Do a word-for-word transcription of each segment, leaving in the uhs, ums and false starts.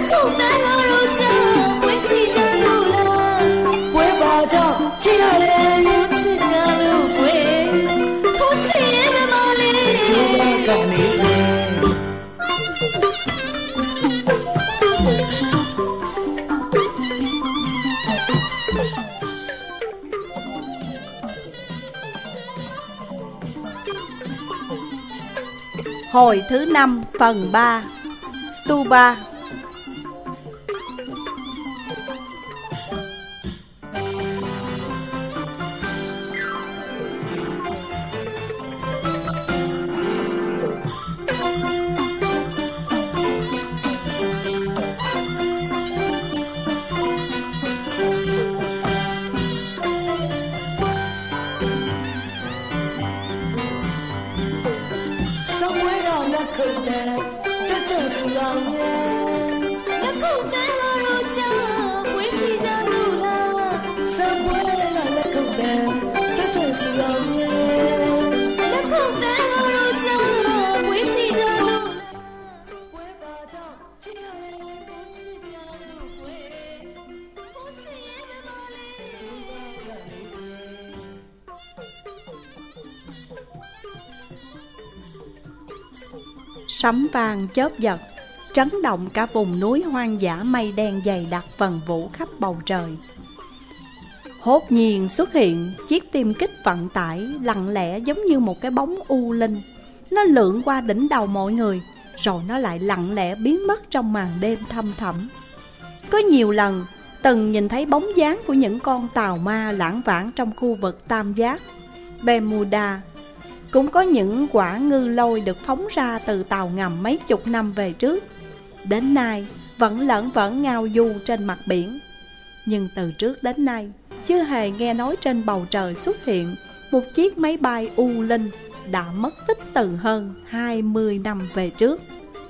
口难熬肉酱，回去家住了，回把酱接下来不吃干了回，不吃也没毛利，就在干你回。 Hồi thứ năm phần ba Stupa. Sấm vang chớp giật, trấn động cả vùng núi hoang dã, mây đen dày đặc vần vũ khắp bầu trời. Hốt nhiên xuất hiện chiếc tiêm kích vận tải lặng lẽ giống như một cái bóng u linh. Nó lượn qua đỉnh đầu mọi người, rồi nó lại lặng lẽ biến mất trong màn đêm thâm thẳm. Có nhiều lần từng nhìn thấy bóng dáng của những con tàu ma lãng vãng trong khu vực tam giác Bermuda. Cũng có những quả ngư lôi được phóng ra từ tàu ngầm mấy chục năm về trước, đến nay vẫn lởn vởn ngao du trên mặt biển. Nhưng từ trước đến nay chưa hề nghe nói trên bầu trời xuất hiện một chiếc máy bay u linh đã mất tích từ hơn hai mươi năm về trước.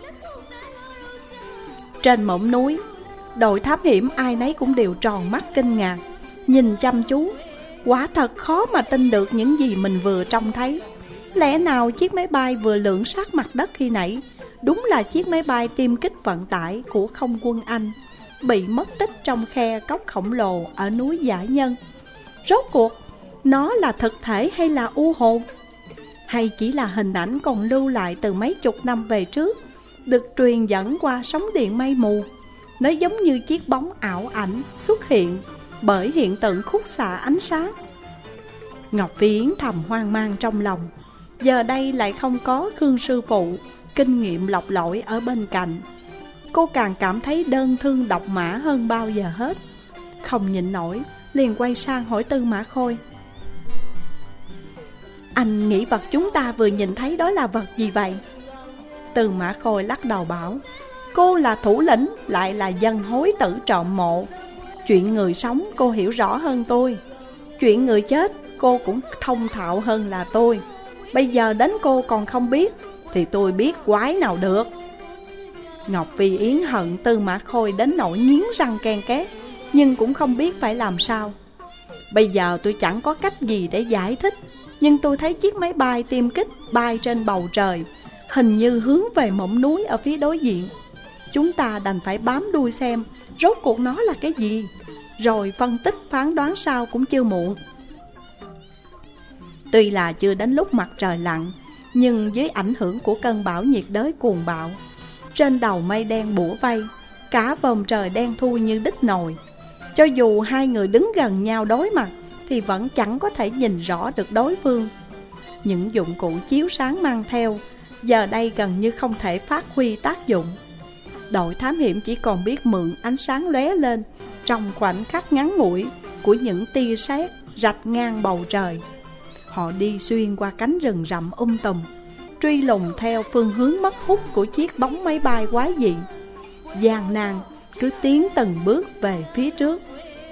Trên mỏm núi, đội thám hiểm ai nấy cũng đều tròn mắt kinh ngạc, nhìn chăm chú. Quả thật khó mà tin được những gì mình vừa trông thấy. Lẽ nào chiếc máy bay vừa lượn sát mặt đất khi nãy đúng là chiếc máy bay tiêm kích vận tải của không quân Anh bị mất tích trong khe cốc khổng lồ ở núi Dã Nhân? Rốt cuộc nó là thực thể hay là u hồn, hay chỉ là hình ảnh còn lưu lại từ mấy chục năm về trước, được truyền dẫn qua sóng điện mây mù? Nó giống như chiếc bóng ảo ảnh xuất hiện bởi hiện tượng khúc xạ ánh sáng. Ngọc Phi Yến thầm hoang mang trong lòng. Giờ đây lại không có Khương sư phụ kinh nghiệm lọc lội ở bên cạnh, cô càng cảm thấy đơn thương độc mã hơn bao giờ hết. Không nhịn nổi, liền quay sang hỏi Tư Mã Khôi: Anh nghĩ vật chúng ta vừa nhìn thấy đó là vật gì vậy? Tư Mã Khôi lắc đầu bảo: Cô là thủ lĩnh, lại là dân hối tử trộm mộ. Chuyện người sống cô hiểu rõ hơn tôi, chuyện người chết cô cũng thông thạo hơn là tôi. Bây giờ đến cô còn không biết thì tôi biết quái nào được. Ngọc Phi Yến hận Tư Mã Khôi đến nỗi nghiến răng ken két, nhưng cũng không biết phải làm sao. Bây giờ tôi chẳng có cách gì để giải thích, nhưng tôi thấy chiếc máy bay tiêm kích bay trên bầu trời, hình như hướng về mỏm núi ở phía đối diện. Chúng ta đành phải bám đuôi xem rốt cuộc nó là cái gì, rồi phân tích phán đoán sau cũng chưa muộn. Tuy là chưa đến lúc mặt trời lặn, nhưng dưới ảnh hưởng của cơn bão nhiệt đới cuồng bạo, trên đầu mây đen bủa vây, cả vòm trời đen thui như đít nồi. Cho dù hai người đứng gần nhau đối mặt thì vẫn chẳng có thể nhìn rõ được đối phương. Những dụng cụ chiếu sáng mang theo giờ đây gần như không thể phát huy tác dụng. Đội thám hiểm chỉ còn biết mượn ánh sáng lóe lên trong khoảnh khắc ngắn ngủi của những tia sét rạch ngang bầu trời. Họ đi xuyên qua cánh rừng rậm um tùm, truy lùng theo phương hướng mất hút của chiếc bóng máy bay quái dị, gian nan cứ tiến từng bước về phía trước.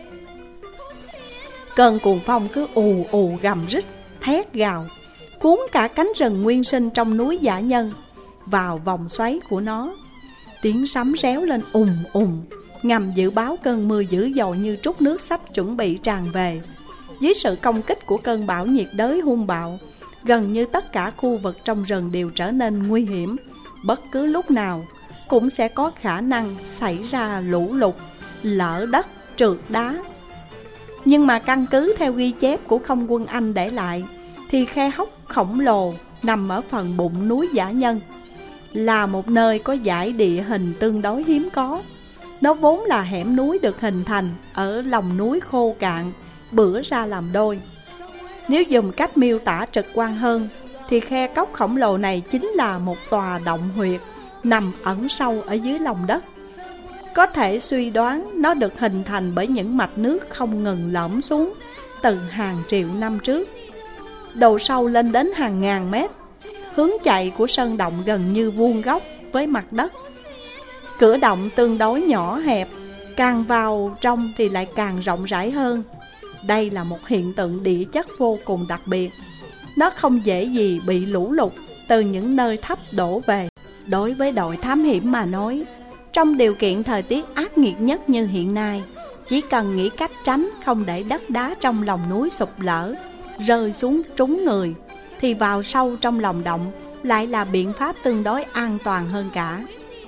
Cơn cuồng phong cứ ù ù gầm rít, thét gào, cuốn cả cánh rừng nguyên sinh trong núi Dã Nhân vào vòng xoáy của nó. Tiếng sấm réo lên ùng ùng, ngầm dự báo cơn mưa dữ dội như trút nước sắp chuẩn bị tràn về. Dưới sự công kích của cơn bão nhiệt đới hung bạo, gần như tất cả khu vực trong rừng đều trở nên nguy hiểm. Bất cứ lúc nào, cũng sẽ có khả năng xảy ra lũ lụt, lở đất, trượt đá. Nhưng mà căn cứ theo ghi chép của không quân Anh để lại, thì khe hốc khổng lồ nằm ở phần bụng núi Dã Nhân, là một nơi có dải địa hình tương đối hiếm có. Nó vốn là hẻm núi được hình thành ở lòng núi khô cạn, bữa ra làm đôi. Nếu dùng cách miêu tả trực quan hơn, thì khe cốc khổng lồ này chính là một tòa động huyệt nằm ẩn sâu ở dưới lòng đất. Có thể suy đoán nó được hình thành bởi những mạch nước không ngừng lõm xuống từ hàng triệu năm trước, độ sâu lên đến hàng ngàn mét. Hướng chạy của sơn động gần như vuông góc với mặt đất. Cửa động tương đối nhỏ hẹp, càng vào trong thì lại càng rộng rãi hơn. Đây là một hiện tượng địa chất vô cùng đặc biệt. Nó không dễ gì bị lũ lụt từ những nơi thấp đổ về. Đối với đội thám hiểm mà nói, trong điều kiện thời tiết ác nghiệt nhất như hiện nay, chỉ cần nghĩ cách tránh không để đất đá trong lòng núi sụp lở, rơi xuống trúng người, thì vào sâu trong lòng động lại là biện pháp tương đối an toàn hơn cả.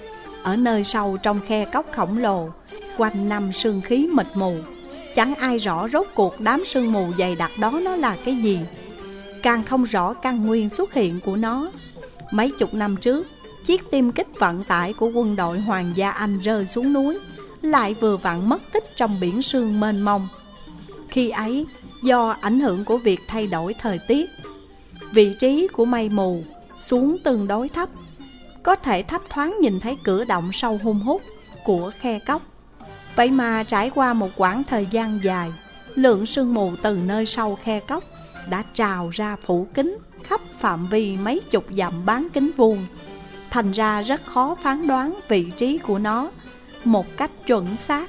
Ở nơi sâu trong khe cốc khổng lồ, quanh năm sương khí mịt mù, chẳng ai rõ rốt cuộc đám sương mù dày đặc đó nó là cái gì, càng không rõ căn nguyên xuất hiện của nó. Mấy chục năm trước, chiếc tiêm kích vận tải của quân đội Hoàng gia Anh rơi xuống núi, lại vừa vặn mất tích trong biển sương mênh mông. Khi ấy, do ảnh hưởng của việc thay đổi thời tiết, vị trí của mây mù xuống tương đối thấp, có thể thấp thoáng nhìn thấy cửa động sâu hun hút của khe cốc. Vậy mà trải qua một quãng thời gian dài, lượng sương mù từ nơi sâu khe cốc đã trào ra phủ kín khắp phạm vi mấy chục dặm bán kính vuông. Thành ra rất khó phán đoán vị trí của nó một cách chuẩn xác.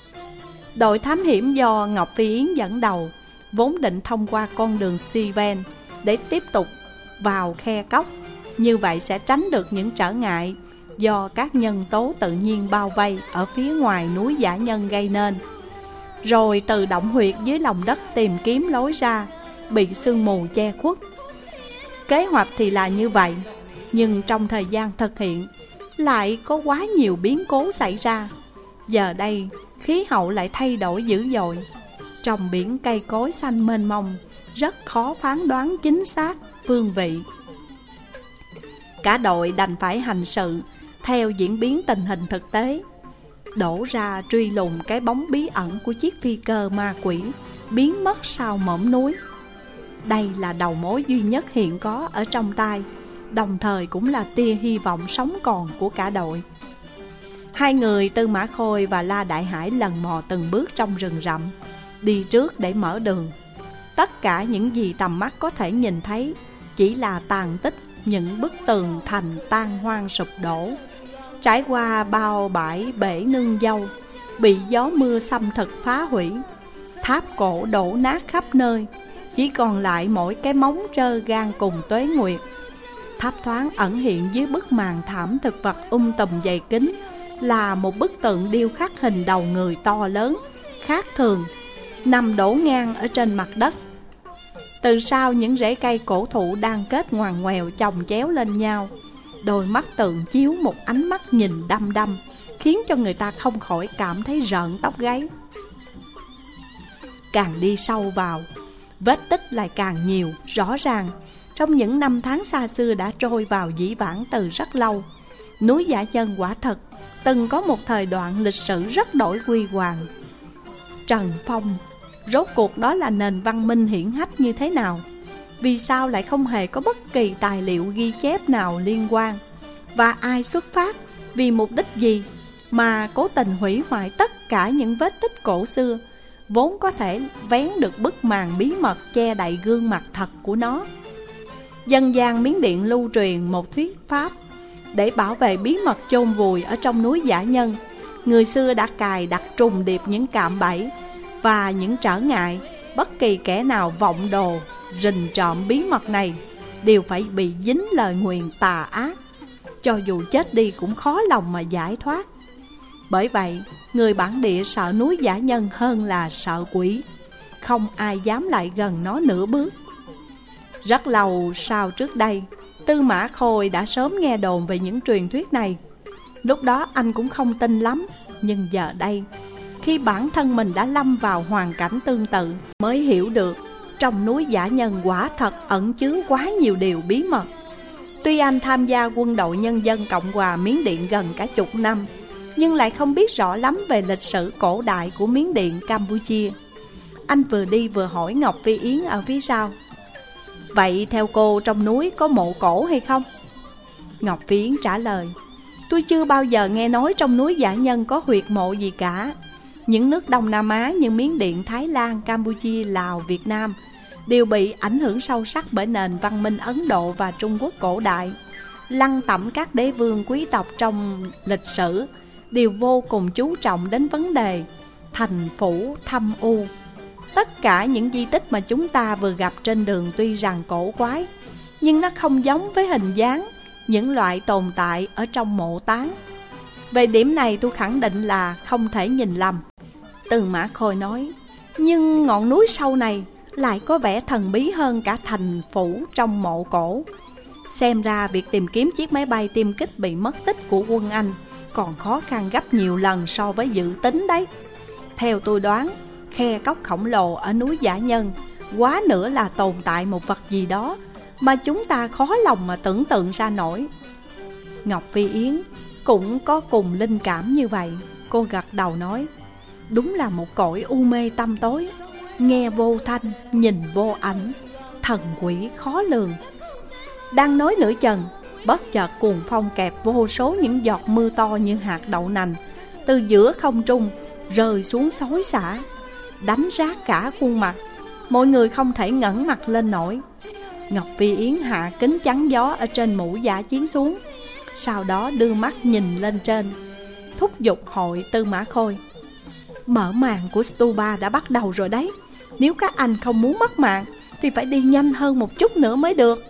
Đội thám hiểm do Ngọc Phi Yến dẫn đầu vốn định thông qua con đường Steven để tiếp tục vào khe cốc. Như vậy sẽ tránh được những trở ngại do các nhân tố tự nhiên bao vây ở phía ngoài núi Dã Nhân gây nên, rồi từ động huyệt dưới lòng đất tìm kiếm lối ra, bị sương mù che khuất. Kế hoạch thì là như vậy, nhưng trong thời gian thực hiện lại có quá nhiều biến cố xảy ra. Giờ đây khí hậu lại thay đổi dữ dội, trong biển cây cối xanh mênh mông, rất khó phán đoán chính xác phương vị. Cả đội đành phải hành sự theo diễn biến tình hình thực tế, đổ ra truy lùng cái bóng bí ẩn của chiếc phi cơ ma quỷ biến mất sau mỏm núi. Đây là đầu mối duy nhất hiện có ở trong tay, đồng thời cũng là tia hy vọng sống còn của cả đội. Hai người Tư Mã Khôi và La Đại Hải lần mò từng bước trong rừng rậm, đi trước để mở đường. Tất cả những gì tầm mắt có thể nhìn thấy chỉ là tàn tích những bức tường thành tan hoang sụp đổ, trải qua bao bãi bể nương dâu, bị gió mưa xâm thực phá hủy. Tháp cổ đổ nát khắp nơi, chỉ còn lại mỗi cái móng trơ gan cùng tuế nguyệt. Tháp thoáng ẩn hiện dưới bức màn thảm thực vật um tùm dày kín là một bức tượng điêu khắc hình đầu người to lớn, khác thường, nằm đổ ngang ở trên mặt đất. Từ sau những rễ cây cổ thụ đang kết ngoằn ngoèo chồng chéo lên nhau, đôi mắt tượng chiếu một ánh mắt nhìn đăm đăm, khiến cho người ta không khỏi cảm thấy rợn tóc gáy. Càng đi sâu vào, vết tích lại càng nhiều, rõ ràng. Trong những năm tháng xa xưa đã trôi vào dĩ vãng từ rất lâu, núi Dã Nhân quả thật từng có một thời đoạn lịch sử rất đổi huy hoàng. Trần Phong, rốt cuộc đó là nền văn minh hiển hách như thế nào? Vì sao lại không hề có bất kỳ tài liệu ghi chép nào liên quan? Và ai xuất phát, vì mục đích gì mà cố tình hủy hoại tất cả những vết tích cổ xưa, vốn có thể vén được bức màn bí mật che đậy gương mặt thật của nó? Dân gian Miến Điện lưu truyền một thuyết pháp để bảo vệ bí mật chôn vùi ở trong núi Dã Nhân. Người xưa đã cài đặt trùng điệp những cạm bẫy và những trở ngại. Bất kỳ kẻ nào vọng đồ rình trộm bí mật này đều phải bị dính lời nguyền tà ác, cho dù chết đi cũng khó lòng mà giải thoát. Bởi vậy, người bản địa sợ núi Dã Nhân hơn là sợ quỷ, không ai dám lại gần nó nửa bước. Rất lâu sau trước đây, Tư Mã Khôi đã sớm nghe đồn về những truyền thuyết này. Lúc đó anh cũng không tin lắm, nhưng giờ đây, khi bản thân mình đã lâm vào hoàn cảnh tương tự, mới hiểu được trong núi Dã Nhân quả thật ẩn chứa quá nhiều điều bí mật. Tuy anh tham gia quân đội nhân dân Cộng hòa Miến Điện gần cả chục năm, nhưng lại không biết rõ lắm về lịch sử cổ đại của Miến Điện, Campuchia. Anh vừa đi vừa hỏi Ngọc Phi Yến ở phía sau: "Vậy theo cô trong núi có mộ cổ hay không?" Ngọc Phi Yến trả lời: "Tôi chưa bao giờ nghe nói trong núi Dã Nhân có huyệt mộ gì cả. Những nước Đông Nam Á như Miến Điện, Thái Lan, Campuchia, Lào, Việt Nam đều bị ảnh hưởng sâu sắc bởi nền văn minh Ấn Độ và Trung Quốc cổ đại. Lăng tẩm các đế vương quý tộc trong lịch sử đều vô cùng chú trọng đến vấn đề thành phủ thâm u. Tất cả những di tích mà chúng ta vừa gặp trên đường tuy rằng cổ quái, nhưng nó không giống với hình dáng những loại tồn tại ở trong mộ táng. Về điểm này tôi khẳng định là không thể nhìn lầm." Từ Mã Khôi nói: "Nhưng ngọn núi sâu này lại có vẻ thần bí hơn cả thành phủ trong mộ cổ. Xem ra việc tìm kiếm chiếc máy bay tiêm kích bị mất tích của quân Anh còn khó khăn gấp nhiều lần so với dự tính đấy. Theo tôi đoán, khe cốc khổng lồ ở núi Dã Nhân quá nữa là tồn tại một vật gì đó mà chúng ta khó lòng mà tưởng tượng ra nổi." Ngọc Phi Yến cũng có cùng linh cảm như vậy. Cô gật đầu nói: "Đúng là một cõi u mê tăm tối, nghe vô thanh, nhìn vô ảnh, thần quỷ khó lường." Đang nói nửa chừng, bất chợt cuồng phong kẹp vô số những giọt mưa to như hạt đậu nành từ giữa không trung rơi xuống xối xả, đánh rát cả khuôn mặt. Mọi người không thể ngẩng mặt lên nổi. Ngọc Phi Yến hạ kính chắn gió ở trên mũ giả chiến xuống, sau đó đưa mắt nhìn lên trên, thúc giục hội Tư Mã Khôi: "Mở màn của Stupa đã bắt đầu rồi đấy. Nếu các anh không muốn mất mạng thì phải đi nhanh hơn một chút nữa mới được."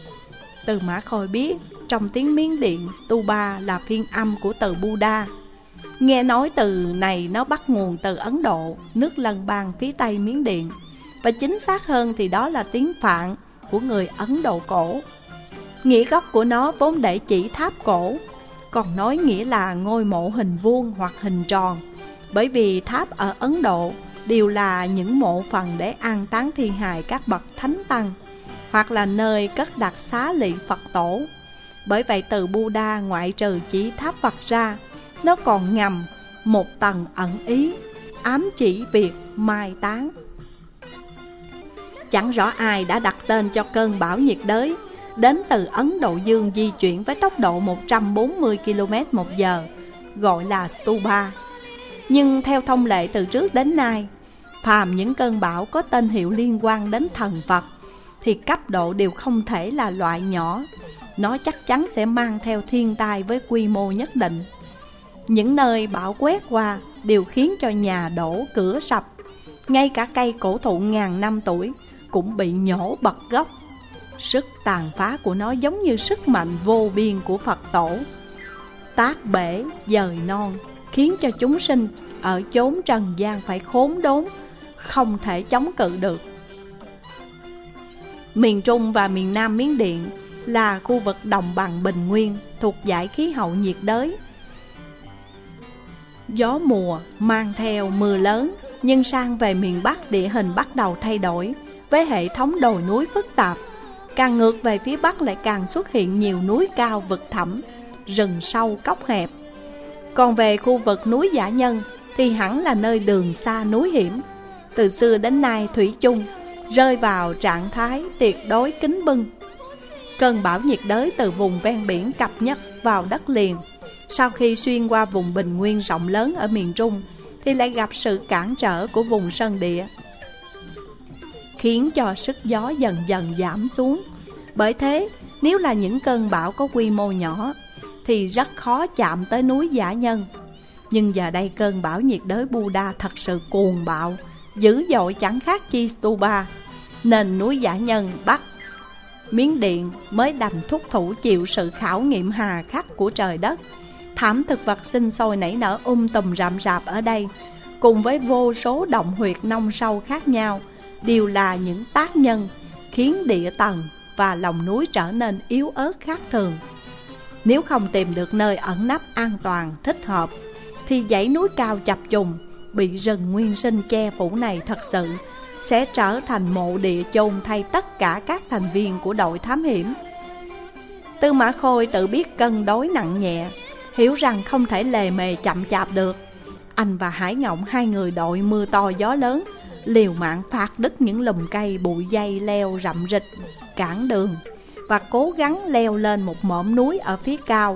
Tư Mã Khôi biết trong tiếng Miến Điện, Stupa là phiên âm của từ Buddha. Nghe nói từ này nó bắt nguồn từ Ấn Độ, nước lân bang phía tây Miến Điện, và chính xác hơn thì đó là tiếng Phạn của người Ấn Độ cổ. Nghĩa gốc của nó vốn để chỉ tháp cổ, còn nói nghĩa là ngôi mộ hình vuông hoặc hình tròn, bởi vì tháp ở Ấn Độ đều là những mộ phần để an táng thi hài các bậc thánh tăng, hoặc là nơi cất đặt xá lị Phật tổ. Bởi vậy từ Buddha ngoại trừ chỉ tháp Phật ra, nó còn ngầm một tầng ẩn ý, ám chỉ việc mai táng. Chẳng rõ ai đã đặt tên cho cơn bão nhiệt đới đến từ Ấn Độ Dương di chuyển với tốc độ một trăm bốn mươi ki lô mét một giờ, gọi là Stupa. Nhưng theo thông lệ từ trước đến nay, phàm những cơn bão có tên hiệu liên quan đến thần Phật thì cấp độ đều không thể là loại nhỏ. Nó chắc chắn sẽ mang theo thiên tai với quy mô nhất định. Những nơi bão quét qua đều khiến cho nhà đổ, cửa sập. Ngay cả cây cổ thụ ngàn năm tuổi cũng bị nhổ bật gốc. Sức tàn phá của nó giống như sức mạnh vô biên của Phật tổ, tát bể dời non, khiến cho chúng sinh ở chốn trần gian phải khốn đốn, không thể chống cự được. Miền Trung và miền Nam Miến Điện là khu vực đồng bằng bình nguyên, thuộc dải khí hậu nhiệt đới. Gió mùa mang theo mưa lớn, nhưng sang về miền Bắc địa hình bắt đầu thay đổi với hệ thống đồi núi phức tạp. Càng ngược về phía Bắc lại càng xuất hiện nhiều núi cao vực thẳm, rừng sâu cốc hẹp. Còn về khu vực núi Dã Nhân thì hẳn là nơi đường xa núi hiểm. Từ xưa đến nay thủy chung rơi vào trạng thái tuyệt đối kín bưng. Cơn bão nhiệt đới từ vùng ven biển cập nhật vào đất liền, sau khi xuyên qua vùng bình nguyên rộng lớn ở miền Trung thì lại gặp sự cản trở của vùng sơn địa, khiến cho sức gió dần dần giảm xuống. Bởi thế, nếu là những cơn bão có quy mô nhỏ thì rất khó chạm tới núi Dã Nhân. Nhưng giờ đây cơn bão nhiệt đới Buddha thật sự cuồng bạo, dữ dội chẳng khác chi Stupa, nên núi Dã Nhân Bắc Miến Điện mới đành thúc thủ chịu sự khảo nghiệm hà khắc của trời đất. Thảm thực vật sinh sôi nảy nở um tùm rậm rạp ở đây, cùng với vô số động huyệt nông sâu khác nhau, đều là những tác nhân khiến địa tầng và lòng núi trở nên yếu ớt khác thường. Nếu không tìm được nơi ẩn nấp an toàn, thích hợp, thì dãy núi cao chập trùng, bị rừng nguyên sinh che phủ này thật sự sẽ trở thành mộ địa chôn thay tất cả các thành viên của đội thám hiểm. Tư Mã Khôi tự biết cân đối nặng nhẹ, hiểu rằng không thể lề mề chậm chạp được. Anh và Hải Ngộng, hai người đội mưa to gió lớn, liều mạng phạt đứt những lùm cây bụi dây leo rậm rịch cản đường, và cố gắng leo lên một mỏm núi ở phía cao.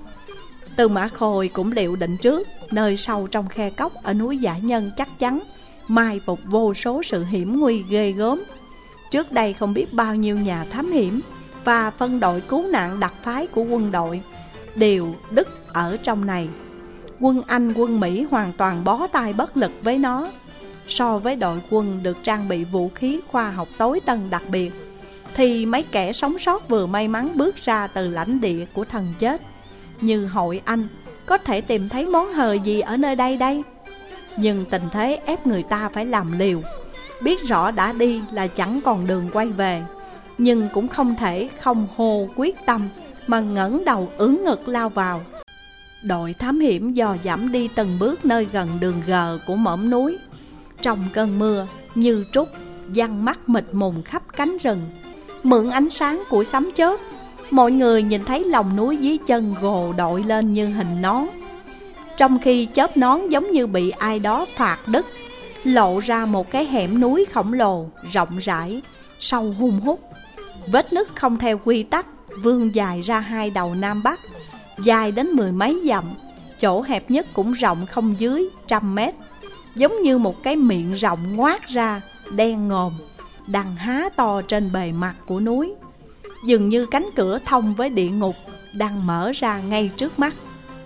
Tư Mã Khôi cũng liệu định trước, nơi sâu trong khe cốc ở núi Dã Nhân chắc chắn mai phục vô số sự hiểm nguy ghê gớm. Trước đây không biết bao nhiêu nhà thám hiểm và phân đội cứu nạn đặc phái của quân đội đều đứt ở trong này. Quân Anh, quân Mỹ hoàn toàn bó tay bất lực với nó. So với đội quân được trang bị vũ khí khoa học tối tân đặc biệt, thì mấy kẻ sống sót vừa may mắn bước ra từ lãnh địa của thần chết như Hội Anh có thể tìm thấy món hời gì ở nơi đây đây. Nhưng tình thế ép người ta phải làm liều, biết rõ đã đi là chẳng còn đường quay về, nhưng cũng không thể không hồ quyết tâm mà ngẩng đầu ưỡn ngực lao vào. Đội thám hiểm dò dẫm đi từng bước nơi gần đường gờ của mỏm núi. Trong cơn mưa như trút giăng mắt mịt mùng khắp cánh rừng, mượn ánh sáng của sấm chớp, mọi người nhìn thấy lòng núi dưới chân gồ đội lên như hình nón. Trong khi chớp nón giống như bị ai đó phạt đứt, lộ ra một cái hẻm núi khổng lồ, rộng rãi, sâu hun hút. Vết nứt không theo quy tắc, vươn dài ra hai đầu nam bắc, dài đến mười mấy dặm, chỗ hẹp nhất cũng rộng không dưới trăm mét, giống như một cái miệng rộng ngoác ra, đen ngòm, đang há to trên bề mặt của núi. Dường như cánh cửa thông với địa ngục đang mở ra ngay trước mắt.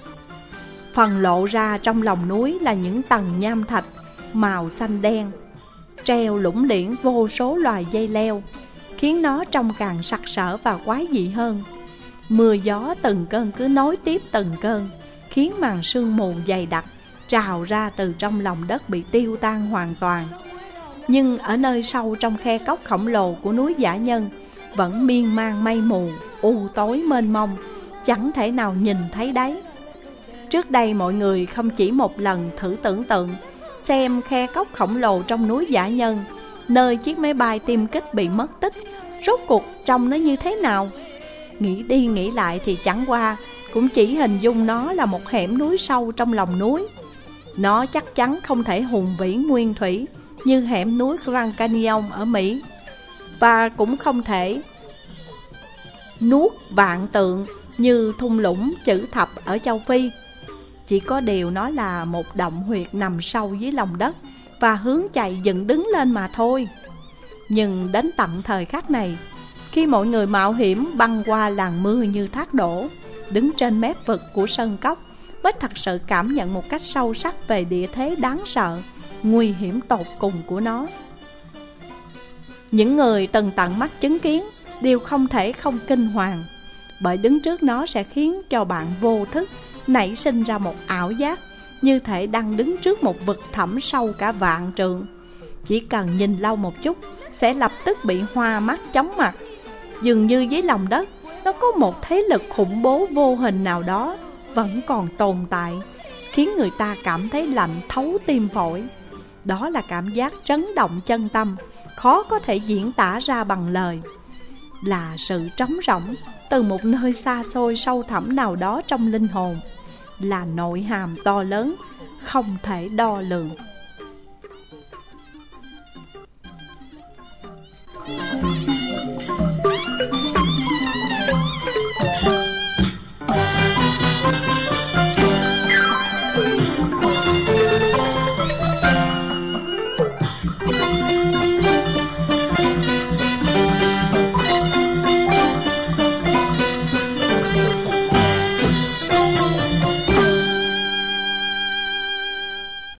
Phần lộ ra trong lòng núi là những tầng nham thạch màu xanh đen, treo lủng liễn vô số loài dây leo, khiến nó trông càng sặc sỡ và quái dị hơn. Mưa gió từng cơn cứ nối tiếp từng cơn, khiến màn sương mù dày đặc trào ra từ trong lòng đất bị tiêu tan hoàn toàn. Nhưng ở nơi sâu trong khe cốc khổng lồ của núi Dã Nhân vẫn miên man mây mù, u tối mênh mông, chẳng thể nào nhìn thấy đáy. Trước đây mọi người không chỉ một lần thử tưởng tượng xem khe cốc khổng lồ trong núi Dã Nhân, nơi chiếc máy bay tiêm kích bị mất tích, rốt cuộc trông nó như thế nào. Nghĩ đi nghĩ lại thì chẳng qua cũng chỉ hình dung nó là một hẻm núi sâu trong lòng núi. Nó chắc chắn không thể hùng vĩ nguyên thủy như hẻm núi Grand Canyon ở Mỹ, và cũng không thể nuốt vạn tượng như thung lũng Chữ Thập ở châu Phi. Chỉ có điều nó là một động huyệt nằm sâu dưới lòng đất và hướng chạy dựng đứng lên mà thôi. Nhưng đến tận thời khắc này, khi mọi người mạo hiểm băng qua làn mưa như thác đổ, đứng trên mép vực của sơn cốc, mới thật sự cảm nhận một cách sâu sắc về địa thế đáng sợ, nguy hiểm tột cùng của nó. Những người từng tận mắt chứng kiến đều không thể không kinh hoàng, bởi đứng trước nó sẽ khiến cho bạn vô thức nảy sinh ra một ảo giác như thể đang đứng trước một vực thẳm sâu cả vạn trượng. Chỉ cần nhìn lâu một chút sẽ lập tức bị hoa mắt chóng mặt. Dường như dưới lòng đất nó có một thế lực khủng bố vô hình nào đó vẫn còn tồn tại, khiến người ta cảm thấy lạnh thấu tim phổi. Đó là cảm giác trấn động chân tâm, khó có thể diễn tả ra bằng lời. Là sự trống rỗng từ một nơi xa xôi sâu thẳm nào đó trong linh hồn, là nội hàm to lớn không thể đo lường.